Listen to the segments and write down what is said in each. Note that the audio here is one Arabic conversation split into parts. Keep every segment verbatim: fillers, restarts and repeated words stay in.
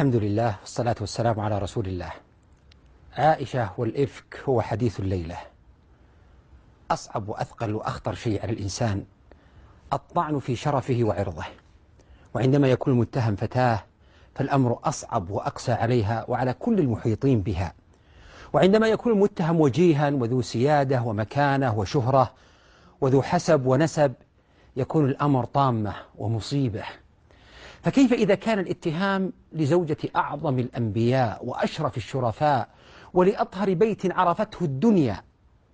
الحمد لله والصلاة والسلام على رسول الله. عائشة والإفك هو حديث الليلة. أصعب وأثقل وأخطر شيء على الإنسان الطعن في شرفه وعرضه، وعندما يكون المتهم فتاة فالأمر أصعب وأقسى عليها وعلى كل المحيطين بها، وعندما يكون المتهم وجيها وذو سيادة ومكانة وشهرة وذو حسب ونسب يكون الأمر طامة ومصيبة. فكيف إذا كان الاتهام لزوجة أعظم الأنبياء وأشرف الشرفاء ولأطهر بيت عرفته الدنيا؟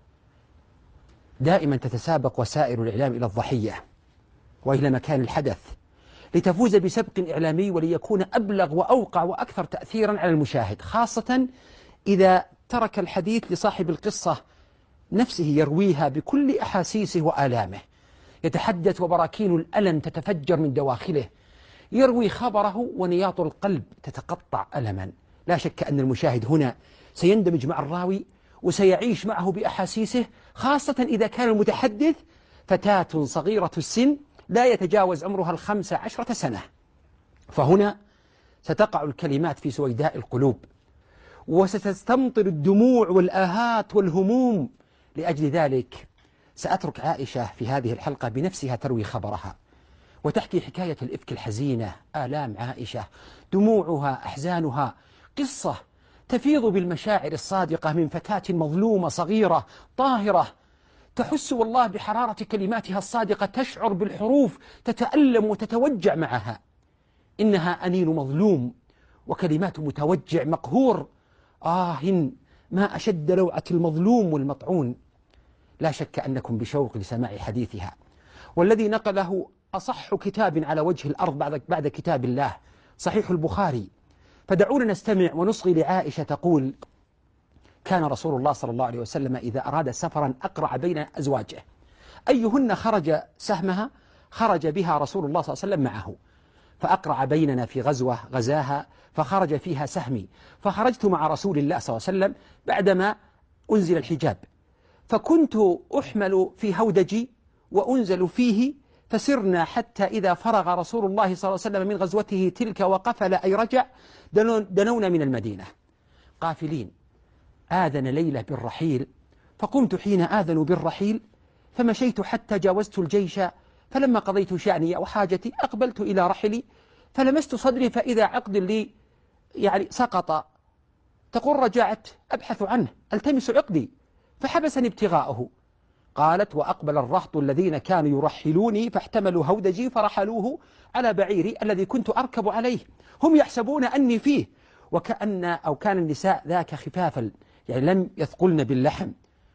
دائما تتسابق وسائل الإعلام إلى الضحية وإلى مكان الحدث لتفوز بسبق إعلامي وليكون أبلغ وأوقع وأكثر تأثيرا على المشاهد، خاصة إذا ترك الحديث لصاحب القصة نفسه يرويها بكل أحاسيسه وآلامه، يتحدث وبراكين الألم تتفجر من دواخله، يروي خبره ونياط القلب تتقطع ألما. لا شك أن المشاهد هنا سيندمج مع الراوي وسيعيش معه بأحاسيسه، خاصة إذا كان المتحدث فتاة صغيرة السن لا يتجاوز عمرها الخمس عشرة سنة. فهنا ستقع الكلمات في سويداء القلوب وستستمطر الدموع والآهات والهموم. لأجل ذلك سأترك عائشة في هذه الحلقة بنفسها تروي خبرها وتحكي حكاية الإفك الحزينة، آلام عائشة، دموعها، أحزانها، قصة تفيض بالمشاعر الصادقة من فتاة مظلومة صغيرة طاهرة تحس والله بحرارة كلماتها الصادقة، تشعر بالحروف، تتألم وتتوجع معها. إنها أنين مظلوم وكلمات متوجع مقهور. آه ما أشد لوعة المظلوم والمطعون. لا شك أنكم بشوق لسماع حديثها، والذي نقله أصح كتاب على وجه الأرض بعد, بعد كتاب الله، صحيح البخاري. فدعونا نستمع ونصغي لعائشة تقول: كان رسول الله صلى الله عليه وسلم إذا أراد سفرا أقرع بين أزواجه، أيهن خرج سهمها خرج بها رسول الله صلى الله عليه وسلم معه، فأقرع بيننا في غزوة غزاها فخرج فيها سهمي، فخرجت مع رسول الله صلى الله عليه وسلم بعدما أنزل الحجاب، فكنت أحمل في هودجي وأنزل فيه، فسرنا حتى إذا فرغ رسول الله صلى الله عليه وسلم من غزوته تلك وقفل أي رجع دنونا من المدينة قافلين. آذن ليلة بالرحيل، فقمت حين آذنوا بالرحيل فمشيت حتى جاوزت الجيش، فلما قضيت شأني وحاجتي أقبلت إلى رحلي فلمست صدري فإذا عقد لي يعني سقط. تقول رجعت أبحث عنه ألتمس عقدي فحبسني ابتغاؤه. قالت: وأقبل الرهط الذين كانوا يرحلوني فاحتملوا هودجي فرحلوه على بعيري الذي كنت أركب عليه، هم يحسبون أني فيه، وكأن أو كان النساء ذاك خفافا يعني لم يثقلن باللحم،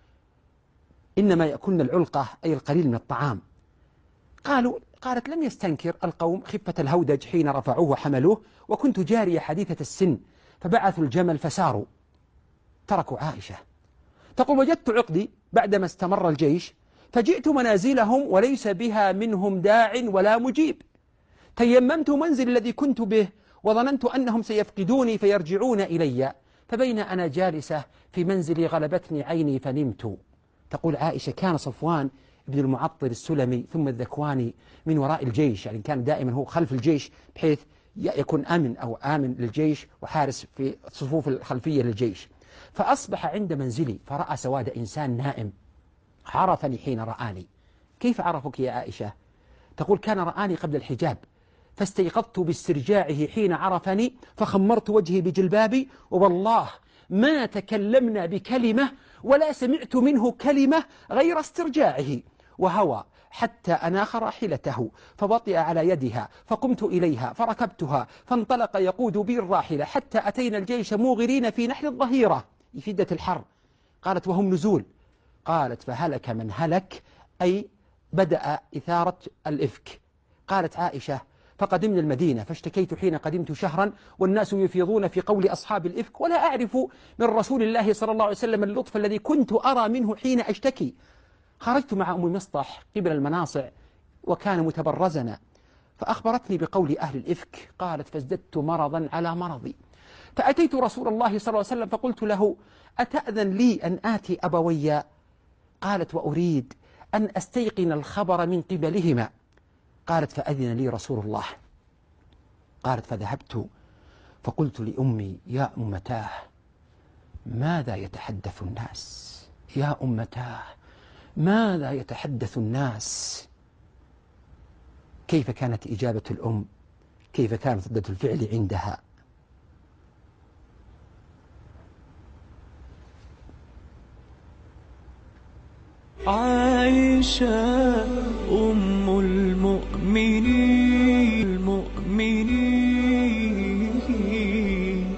إنما يأكلن العلقة أي القليل من الطعام. قالوا قالت: لم يستنكر القوم خفة الهودج حين رفعوه وحملوه، وكنت جارية حديثة السن، فبعثوا الجمل فساروا تركوا عائشة. تقول: وجدت عقدي بعدما استمر الجيش، فجئت منازلهم وليس بها منهم داع ولا مجيب، تيممت منزل الذي كنت به وظننت أنهم سيفقدوني فيرجعون إلي، فبين أنا جالسة في منزلي غلبتني عيني فنمت. تقول عائشة: كان صفوان بن المعطل السلمي ثم الذكواني من وراء الجيش، يعني كان دائما هو خلف الجيش بحيث يكون أمن أو آمن للجيش وحارس في الصفوف الخلفية للجيش. فأصبح عند منزلي فرأى سواد إنسان نائم، عرفني حين رآني. كيف عرفك يا عائشة؟ تقول: كان رآني قبل الحجاب فاستيقظت باسترجاعه حين عرفني فخمرت وجهي بجلبابي، ووالله ما تكلمنا بكلمة ولا سمعت منه كلمة غير استرجاعه، وهوى حتى أناخ راحلته فبطئ على يدها فقمت إليها فركبتها فانطلق يقود بي الراحلة حتى أتينا الجيش موغرين في نحر الظهيرة شدة الحر. قالت: وهم نزول. قالت: فهلك من هلك أي بدأ إثارة الإفك. قالت عائشة: فقدمنا المدينة فاشتكيت حين قدمت شهرا والناس يفيضون في قول أصحاب الإفك، ولا أعرف من رسول الله صلى الله عليه وسلم اللطف الذي كنت أرى منه حين أشتكي. خرجت مع أم مصطح قبل المناصع وكان متبرزنا، فأخبرتني بقول أهل الإفك. قالت: فازددت مرضا على مرضي، فأتيت رسول الله صلى الله عليه وسلم فقلت له: أتأذن لي أن آتي أبوي؟ قالت: وأريد أن أستيقن الخبر من قبلهما. قالت: فأذن لي رسول الله. قالت: فذهبت فقلت لأمي يا أمتاه ماذا يتحدث الناس؟ يا أمتاه ماذا يتحدث الناس؟ كيف كانت إجابة الأم؟ كيف كانت ردة الفعل عندها؟ عائشة أم المؤمنين المؤمنين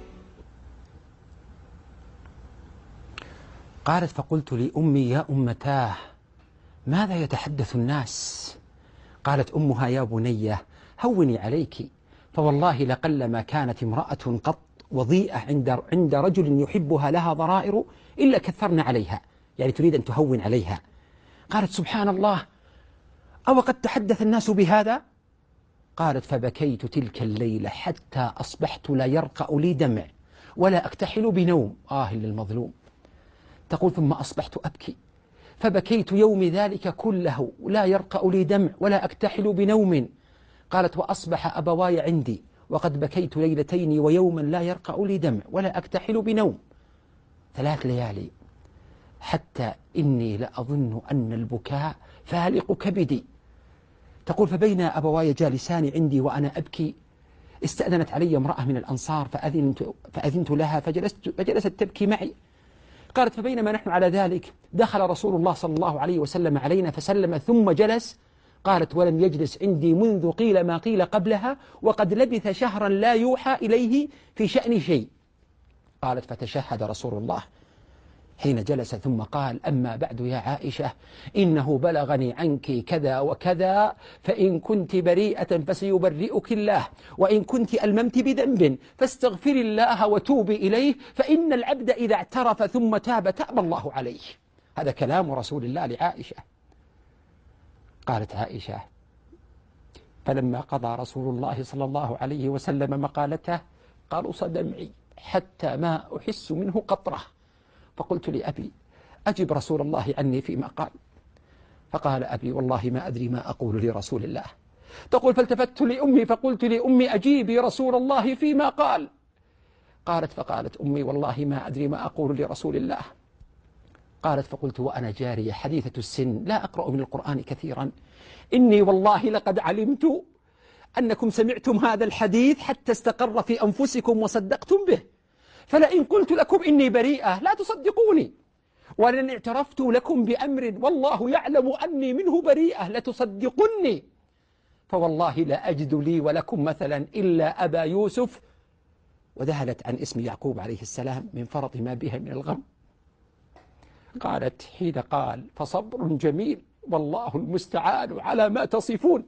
قالت فقلت لأمي يا أمتاه ماذا يتحدث الناس؟ قالت أمها يا بني هوني عليك، فوالله لقلما كانت امرأة قط وضيئة عند عند رجل يحبها لها ضرائر إلا كثرنا عليها، يعني تريد أن تهون عليها. قالت سبحان الله، أو قد تحدث الناس بهذا؟ قالت فبكيت تلك الليلة حتى أصبحت لا يرقأ لي دمع ولا أكتحل بنوم. آه للمظلوم. تقول ثم أصبحت أبكي فبكيت يوم ذلك كله لا يرقأ لي دمع ولا أكتحل بنوم. قالت وأصبح أبواي عندي وقد بكيت ليلتين ويوما لا يرقأ لي دمع ولا أكتحل بنوم، ثلاث ليالي، حتى إني لأظن أن البكاء فالق كبدي. تقول فبين أبواي جالسان عندي وأنا أبكي استأذنت علي امرأة من الأنصار فأذنت, فأذنت لها فجلست, فجلست تبكي معي. قالت فبينما نحن على ذلك دخل رسول الله صلى الله عليه وسلم علينا فسلم ثم جلس. قالت ولم يجلس عندي منذ قيل ما قيل قبلها وقد لبث شهرا لا يوحى إليه في شأن شيء. قالت فتشهد رسول الله حين جلس ثم قال أما بعد يا عائشة إنه بلغني عنك كذا وكذا، فإن كنت بريئة فسيبرئك الله، وإن كنت ألممت بذنب فاستغفر الله وتوبي إليه، فإن العبد إذا اعترف ثم تاب تاب الله عليه. هذا كلام رسول الله لعائشة. قالت عائشة فلما قضى رسول الله صلى الله عليه وسلم مقالته قالص دمعي حتى ما أحس منه قطرة، فقلت لأبي أجب رسول الله عني فيما قال. فقال أبي والله ما أدري ما أقول لرسول الله. تقول فالتفت لأمي فقلت لأمي أجيبي رسول الله فيما قال. قالت فقالت أمي والله ما أدري ما أقول لرسول الله. قالت فقلت وأنا جارية حديثة السن لا أقرأ من القرآن كثيرا إني والله لقد علمت أنكم سمعتم هذا الحديث حتى استقر في أنفسكم وصدقتم به، فلئن قلت لكم إني بريئة لا تصدقوني، ولن اعترفت لكم بأمر والله يعلم أني منه بريئة لتصدقني، فوالله لا أجد لي ولكم مثلا إلا أبا يوسف. وذهلت عن اسم يعقوب عليه السلام من فرط ما بها من الغم. قالت حين قال فصبر جميل والله المستعان على ما تصفون.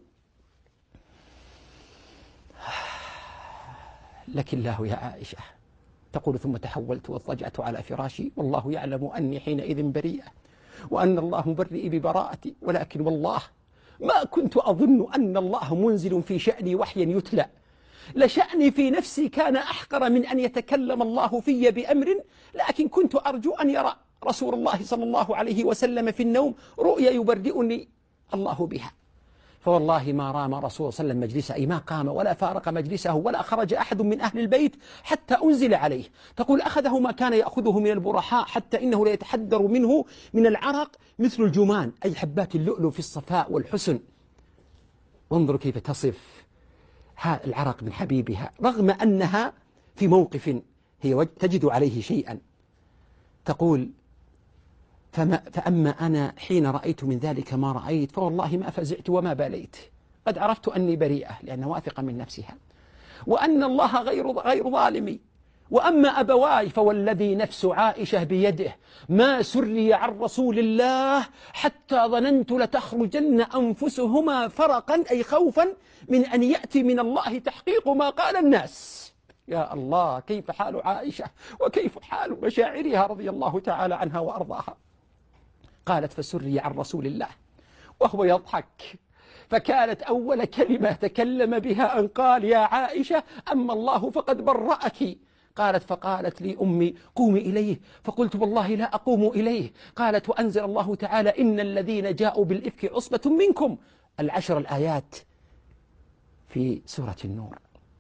لك الله يا عائشة. تقول ثم تحولت واضطجعت على فراشي والله يعلم أني حينئذ بريئة وأن الله مبرئي ببراءتي، ولكن والله ما كنت أظن أن الله منزل في شأني وحيا يتلى، لشأني في نفسي كان أحقر من أن يتكلم الله في بأمر، لكن كنت أرجو أن يرى رسول الله صلى الله عليه وسلم في النوم رؤيا يبرئني الله بها. فوالله ما رام رسول صلى الله عليه وسلم مجلسه، أي ما قام ولا فارق مجلسه ولا خرج أحد من أهل البيت حتى أنزل عليه. تقول أخذه ما كان يأخذه من البرحاء حتى إنه لا يتحدر منه من العرق مثل الجمان، أي حبات اللؤلؤ في الصفاء والحسن. وانظروا كيف تصف العرق من حبيبها رغم أنها في موقف هي تجد عليه شيئا. تقول فما فأما أنا حين رأيت من ذلك ما رأيت فوالله ما فزعت وما باليت، قد عرفت أني بريئة لأنها واثقة من نفسها وأن الله غير غير ظالمي. وأما أبواي فوالذي نفس عائشة بيده ما سري عن رسول الله حتى ظننت لتخرجن أنفسهما فرقا، أي خوفا من أن يأتي من الله تحقيق ما قال الناس. يا الله كيف حال عائشة وكيف حال مشاعرها رضي الله تعالى عنها وأرضاها. قالت فسري عن رسول الله وهو يضحك، فكانت أول كلمة تكلم بها أن قال يا عائشة أما الله فقد برأك. قالت فقالت لي أمي قومي إليه، فقلت والله لا أقوم إليه. قالت وأنزل الله تعالى إن الذين جاءوا بالإفك عصبة منكم، العشر الآيات في سورة النور.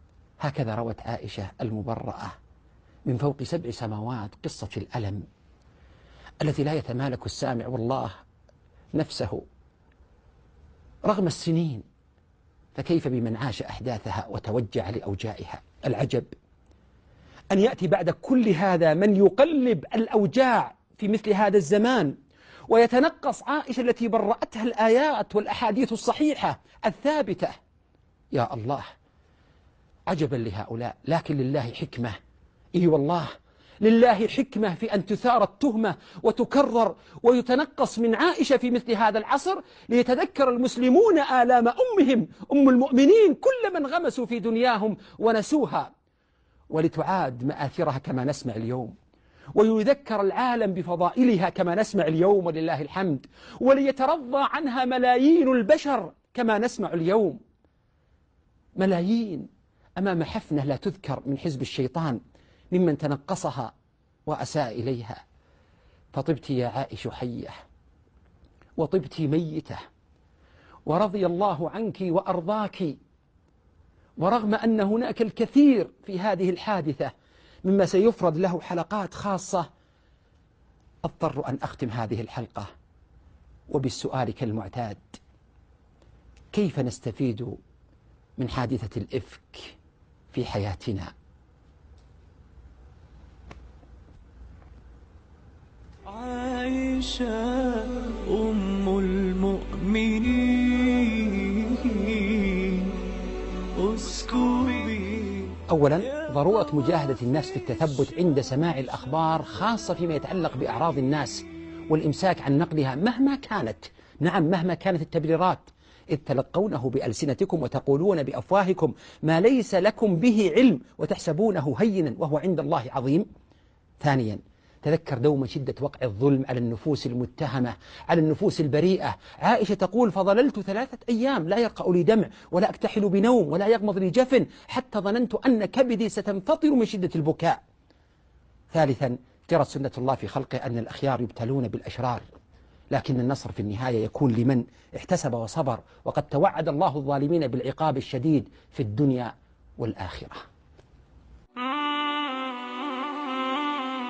هكذا روت عائشة المبرأة من فوق سبع سماوات قصة الألم التي لا يتمالك السامع والله نفسه رغم السنين، فكيف بمن عاش أحداثها وتوجع لأوجاعها. العجب أن يأتي بعد كل هذا من يقلب الأوجاع في مثل هذا الزمان ويتنقص عائشة التي برأتها الآيات والأحاديث الصحيحة الثابتة. يا الله، عجبا لهؤلاء. لكن لله حكمة، إي والله لله حكمة في أن تثار التهمة وتكرر ويتنقص من عائشة في مثل هذا العصر، ليتذكر المسلمون آلام أمهم أم المؤمنين كل من غمسوا في دنياهم ونسوها، ولتعاد مآثرها كما نسمع اليوم، ويذكر العالم بفضائلها كما نسمع اليوم ولله الحمد، وليترضى عنها ملايين البشر كما نسمع اليوم. ملايين أمام حفنة لا تذكر من حزب الشيطان ممن تنقصها وأساء إليها. فطبت يا عائش حية وطبت ميتة، ورضي الله عنك وأرضاك. ورغم أن هناك الكثير في هذه الحادثة مما سيفرد له حلقات خاصة، أضطر أن أختم هذه الحلقة وبالسؤال كالمعتاد: كيف نستفيد من حادثة الإفك في حياتنا؟ عائشة أم المؤمنين اسكبي. أولا، ضرورة مجاهدة النفس في التثبت عند سماع الأخبار، خاصة فيما يتعلق بأعراض الناس، والإمساك عن نقلها مهما كانت، نعم مهما كانت التبريرات، إذ تلقونه بألسنتكم وتقولون بأفواهكم ما ليس لكم به علم وتحسبونه هينا وهو عند الله عظيم. ثانيا، تذكر دوما شدة وقع الظلم على النفوس المتهمة، على النفوس البريئة. عائشة تقول: فظللت ثلاثة أيام لا يرقأ لي دمع ولا أكتحل بنوم ولا يغمض لي جفن، حتى ظننت أن كبدي ستنفطر من شدة البكاء. ثالثا، جرت سنة الله في خلقه أن الأخيار يبتلون بالأشرار، لكن النصر في النهاية يكون لمن احتسب وصبر، وقد توعد الله الظالمين بالعقاب الشديد في الدنيا والآخرة.